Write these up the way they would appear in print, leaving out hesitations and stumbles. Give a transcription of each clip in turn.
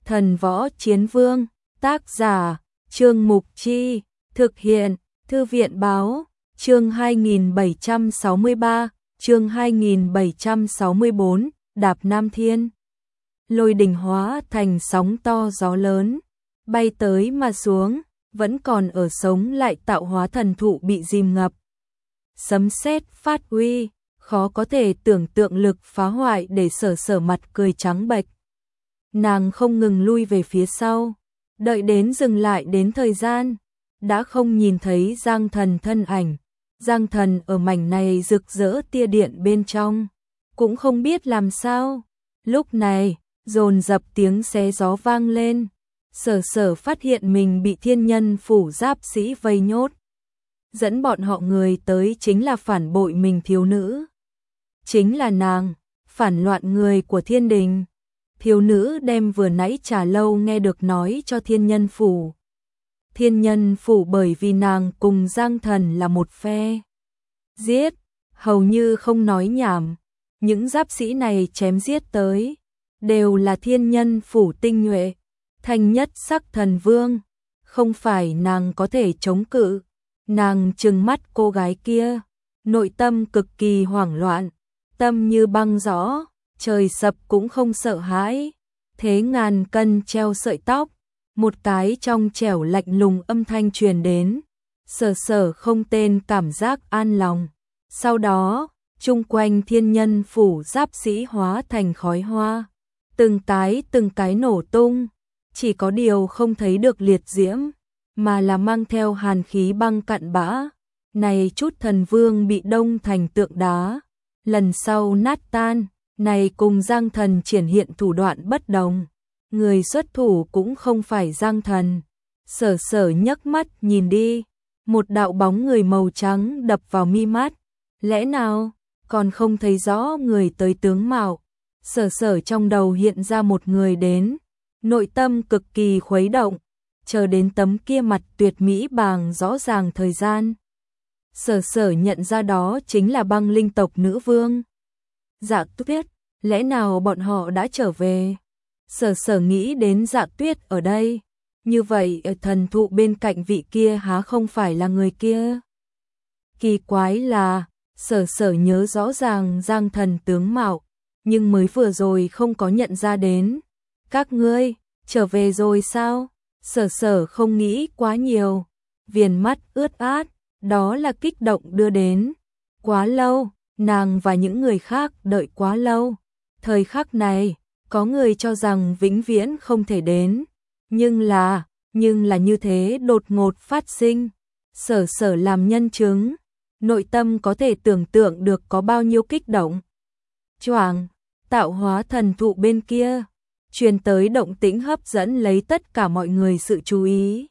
Thần Võ Chiến Vương, tác giả, Trương Mục Chi, thực hiện, Thư viện Báo, chương 2763, chương 2764, Đạp Nam Thiên. Lôi đình hóa thành sóng to gió lớn, bay tới mà xuống, vẫn còn ở sống lại tạo hóa thần thụ bị dìm ngập. Sấm sét phát uy, khó có thể tưởng tượng lực phá hoại để Sở mặt cười trắng bệch. Nàng không ngừng lui về phía sau, đợi đến dừng lại đến thời gian, đã không nhìn thấy Giang Thần thân ảnh. Giang Thần ở mảnh này rực rỡ tia điện bên trong, cũng không biết làm sao. Lúc này, dồn dập tiếng xé gió vang lên. Sở phát hiện mình bị Thiên Nhân phủ giáp sĩ vây nhốt. Dẫn bọn họ người tới chính là phản bội mình thiếu nữ. Chính là nàng, phản loạn người của thiên đình. Thiếu nữ đem vừa nãy trà lâu nghe được nói cho Thiên Nhân phủ. Thiên Nhân phủ bởi vì nàng cùng Giang Thần là một phe. Giết, hầu như không nói nhảm. Những giáp sĩ này chém giết tới, đều là Thiên Nhân phủ tinh nhuệ. Thanh nhất sắc thần vương, không phải nàng có thể chống cự. Nàng trừng mắt cô gái kia, nội tâm cực kỳ hoảng loạn, tâm như băng gió, trời sập cũng không sợ hãi. Thế ngàn cân treo sợi tóc, một cái trong trẻo lạnh lùng âm thanh truyền đến. Sở không tên cảm giác an lòng. Sau đó, chung quanh Thiên Nhân phủ giáp sĩ hóa thành khói hoa, từng cái nổ tung. Chỉ có điều không thấy được liệt diễm, mà là mang theo hàn khí băng cặn bã. Này chút thần vương bị đông thành tượng đá, lần sau nát tan. Này cùng Giang Thần triển hiện thủ đoạn bất đồng, người xuất thủ cũng không phải Giang Thần. Sở nhấc mắt nhìn đi, một đạo bóng người màu trắng đập vào mi mắt. Lẽ nào còn không thấy rõ người tới tướng mạo? Sở trong đầu hiện ra một người đến, nội tâm cực kỳ khuấy động, chờ đến tấm kia mặt tuyệt mỹ bàng rõ ràng thời gian. Sở nhận ra đó chính là Băng Linh tộc nữ vương. Dạ Tuyết, lẽ nào bọn họ đã trở về? Sở nghĩ đến Dạ Tuyết ở đây, như vậy ở thần thụ bên cạnh vị kia há không phải là người kia? Kỳ quái là, Sở nhớ rõ ràng Giang Thần tướng mạo, nhưng mới vừa rồi không có nhận ra đến. Các ngươi trở về rồi sao? Sở không nghĩ quá nhiều, viền mắt ướt át, đó là kích động đưa đến. Quá lâu, nàng và những người khác đợi quá lâu. Thời khắc này, có người cho rằng vĩnh viễn không thể đến, nhưng là như thế đột ngột phát sinh. Sở làm nhân chứng, nội tâm có thể tưởng tượng được có bao nhiêu kích động. Choàng, tạo hóa thần thụ bên kia truyền tới động tĩnh hấp dẫn lấy tất cả mọi người sự chú ý.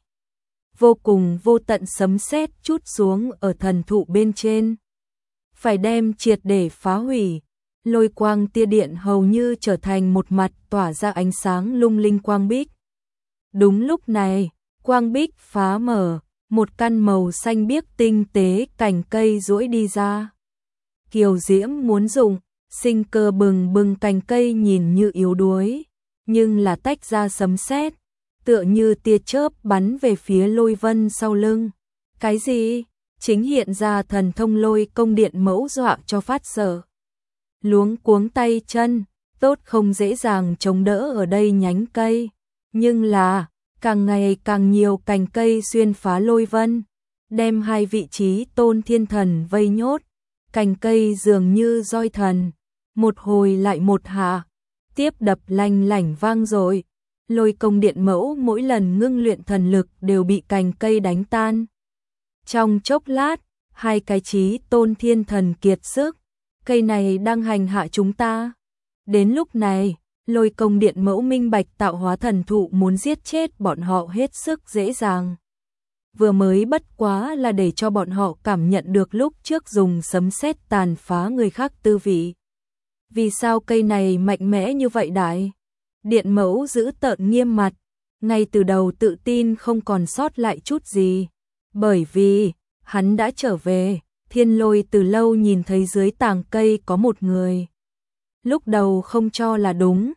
Vô cùng vô tận sấm sét trút xuống ở thần thụ bên trên, phải đem triệt để phá hủy. Lôi quang tia điện hầu như trở thành một mặt tỏa ra ánh sáng lung linh quang bích. Đúng lúc này, quang bích phá mở, một căn màu xanh biếc tinh tế cành cây duỗi đi ra. Kiều diễm muốn dụng, sinh cơ bừng bừng, cành cây nhìn như yếu đuối, nhưng là tách ra sấm sét, tựa như tia chớp bắn về phía Lôi Vân sau lưng. Cái gì? Chính hiện ra thần thông Lôi công điện mẫu dọa cho phát sợ. Luống cuống tay chân, tốt không dễ dàng chống đỡ ở đây nhánh cây, nhưng là càng ngày càng nhiều cành cây xuyên phá Lôi Vân, đem hai vị trí Tôn Thiên Thần vây nhốt. Cành cây dường như roi thần, một hồi lại một hạ, tiếp đập lanh lảnh vang dội. Lôi công điện mẫu mỗi lần ngưng luyện thần lực đều bị cành cây đánh tan. Trong chốc lát, hai cái trí Tôn Thiên Thần kiệt sức, cây này đang hành hạ chúng ta. Đến lúc này, Lôi công điện mẫu minh bạch tạo hóa thần thụ muốn giết chết bọn họ hết sức dễ dàng. Vừa mới bất quá là để cho bọn họ cảm nhận được lúc trước dùng sấm sét tàn phá người khác tư vị. Vì sao cây này mạnh mẽ như vậy đại? Điện mẫu giữ tợn nghiêm mặt, ngay từ đầu tự tin không còn sót lại chút gì. Bởi vì, hắn đã trở về, Thiên Lôi từ lâu nhìn thấy dưới tàng cây có một người. Lúc đầu không cho là đúng,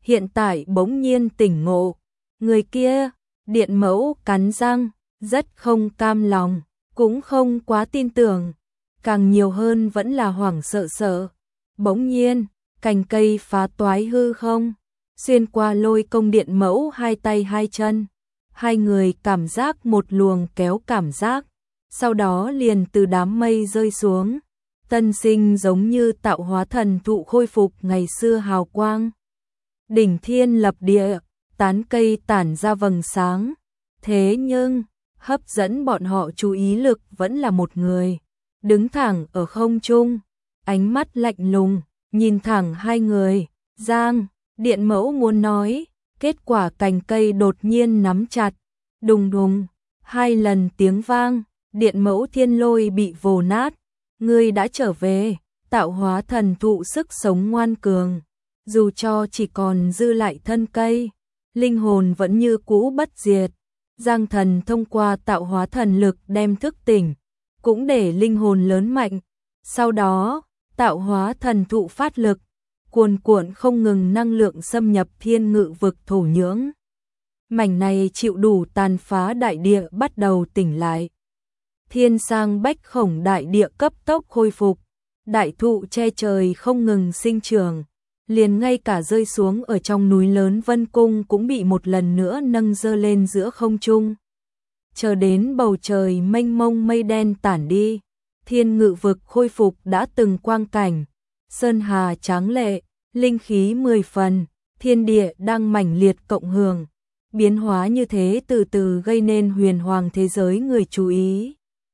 hiện tại bỗng nhiên tỉnh ngộ. Người kia, Điện Mẫu cắn răng, rất không cam lòng, cũng không quá tin tưởng, càng nhiều hơn vẫn là hoảng sợ. Bỗng nhiên, cành cây phá toái hư không, xuyên qua Lôi Công Điện Mẫu hai tay hai chân. Hai người cảm giác một luồng kéo cảm giác, sau đó liền từ đám mây rơi xuống. Tân sinh giống như tạo hóa thần thụ khôi phục ngày xưa hào quang. Đỉnh thiên lập địa, tán cây tản ra vầng sáng. Thế nhưng, hấp dẫn bọn họ chú ý lực vẫn là một người. Đứng thẳng ở không trung, ánh mắt lạnh lùng, nhìn thẳng hai người. Giang, Điện Mẫu muốn nói, kết quả cành cây đột nhiên nắm chặt. Đùng đùng, hai lần tiếng vang, Điện Mẫu thiên lôi bị vồ nát. Ngươi đã trở về, tạo hóa thần thụ sức sống ngoan cường. Dù cho chỉ còn dư lại thân cây, linh hồn vẫn như cũ bất diệt. Giang Thần thông qua tạo hóa thần lực đem thức tỉnh, cũng để linh hồn lớn mạnh. Sau đó, tạo hóa thần thụ phát lực, cuồn cuộn không ngừng năng lượng xâm nhập thiên ngự vực thổ nhưỡng. Mảnh này chịu đủ tàn phá đại địa bắt đầu tỉnh lại. Thiên sang bách khổng đại địa cấp tốc khôi phục, đại thụ che trời không ngừng sinh trưởng, liền ngay cả rơi xuống ở trong núi lớn Vân Cung cũng bị một lần nữa nâng dơ lên giữa không trung. Chờ đến bầu trời mênh mông mây đen tản đi, thiên ngự vực khôi phục đã từng quang cảnh, sơn hà tráng lệ, linh khí 10 phần, thiên địa đang mãnh liệt cộng hưởng, biến hóa như thế từ từ gây nên huyền hoàng thế giới người chú ý.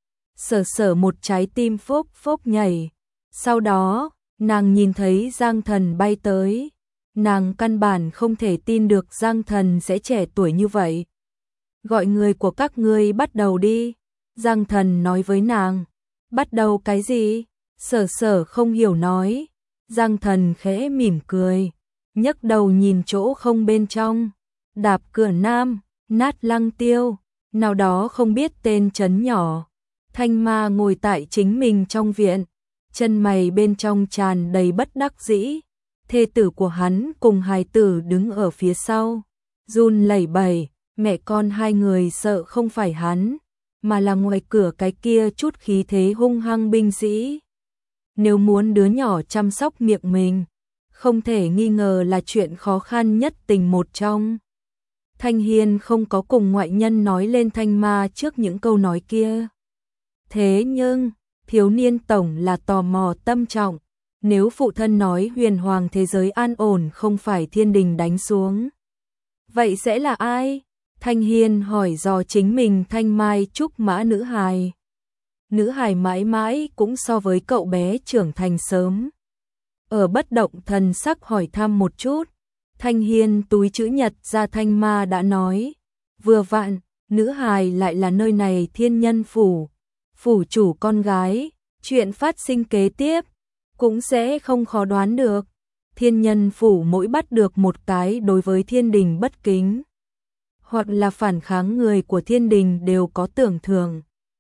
Sở một trái tim phốc phốc nhảy, sau đó, nàng nhìn thấy Giang Thần bay tới, nàng căn bản không thể tin được Giang Thần sẽ trẻ tuổi như vậy. Gọi người của các ngươi bắt đầu đi, Giang Thần nói với nàng. Bắt đầu cái gì? Sở không hiểu nói. Giang Thần khẽ mỉm cười, nhấc đầu nhìn chỗ không bên trong. Đạp cửa nam, Nát Lăng Tiêu, nào đó không biết tên trấn nhỏ. Thanh Ma ngồi tại chính mình trong viện, chân mày bên trong tràn đầy bất đắc dĩ. Thê tử của hắn cùng hài tử đứng ở phía sau, run lẩy bẩy, mẹ con hai người sợ không phải hắn, mà là ngoài cửa cái kia chút khí thế hung hăng binh sĩ. Nếu muốn đứa nhỏ chăm sóc miệng mình, không thể nghi ngờ là chuyện khó khăn nhất tình một trong. Thanh Hiên không có cùng ngoại nhân nói lên Thanh Ma trước những câu nói kia. Thế nhưng, thiếu niên tổng là tò mò tâm trọng, nếu phụ thân nói huyền hoàng thế giới an ổn không phải thiên đình đánh xuống, vậy sẽ là ai? Thanh Hiên hỏi dò chính mình Thanh Mai trúc mã nữ hài. Nữ hài mãi mãi cũng so với cậu bé trưởng thành sớm. Ở bất động thần sắc hỏi thăm một chút, Thanh Hiên túi chữ nhật ra Thanh Ma đã nói. Vừa vặn, nữ hài lại là nơi này thiên nhân phủ, phủ chủ con gái, chuyện phát sinh kế tiếp, cũng sẽ không khó đoán được. Thiên nhân phủ mỗi bắt được một cái đối với thiên đình bất kính, hoặc là phản kháng người của thiên đình đều có tưởng thưởng.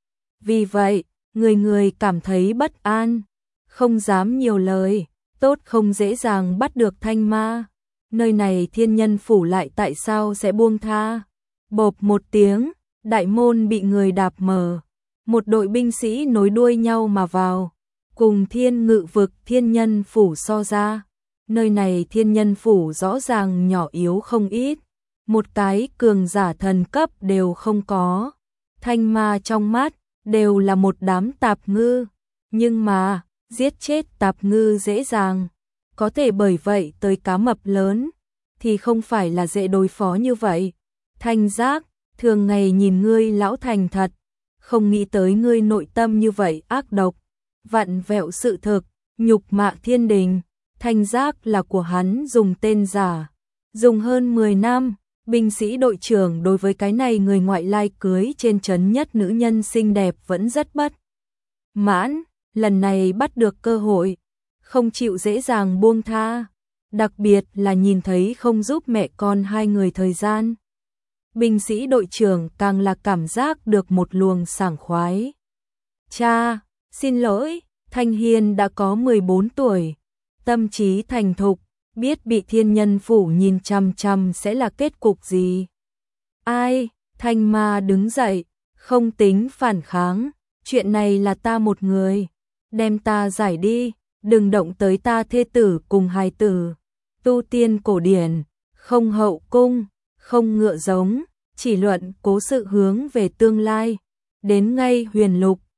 Vì vậy, người người cảm thấy bất an, không dám nhiều lời, tốt không dễ dàng bắt được Thanh Ma. Nơi này thiên nhân phủ lại tại sao sẽ buông tha? Bộp một tiếng, đại môn bị người đạp mở, một đội binh sĩ nối đuôi nhau mà vào, cùng thiên ngự vực thiên nhân phủ so ra. Nơi này thiên nhân phủ rõ ràng nhỏ yếu không ít, một cái cường giả thần cấp đều không có. Thanh Ma trong mắt đều là một đám tạp ngư, nhưng mà giết chết tạp ngư dễ dàng, có thể bởi vậy tới cá mập lớn thì không phải là dễ đối phó như vậy. Thanh Giác, thường ngày nhìn ngươi lão thành thật, không nghĩ tới ngươi nội tâm như vậy ác độc, vặn vẹo sự thực, nhục mạ thiên đình. Thanh Giác là của hắn dùng tên giả, dùng hơn 10 năm. Binh sĩ đội trưởng đối với cái này người ngoại lai cưới trên trấn nhất nữ nhân xinh đẹp vẫn rất bất mãn, lần này bắt được cơ hội, không chịu dễ dàng buông tha, đặc biệt là nhìn thấy không giúp mẹ con hai người thời gian. Binh sĩ đội trưởng càng là cảm giác được một luồng sảng khoái. Cha, xin lỗi, Thanh Hiên đã có 14 tuổi, tâm trí thành thục, biết bị thiên nhân phủ nhìn chằm chằm sẽ là kết cục gì. Ai, Thanh Ma đứng dậy, không tính phản kháng, chuyện này là ta một người, đem ta giải đi, đừng động tới ta thê tử cùng hài tử. Tu tiên cổ điển, không hậu cung, không ngựa giống, chỉ luận cố sự hướng về tương lai. Đến ngay Huyền Lục,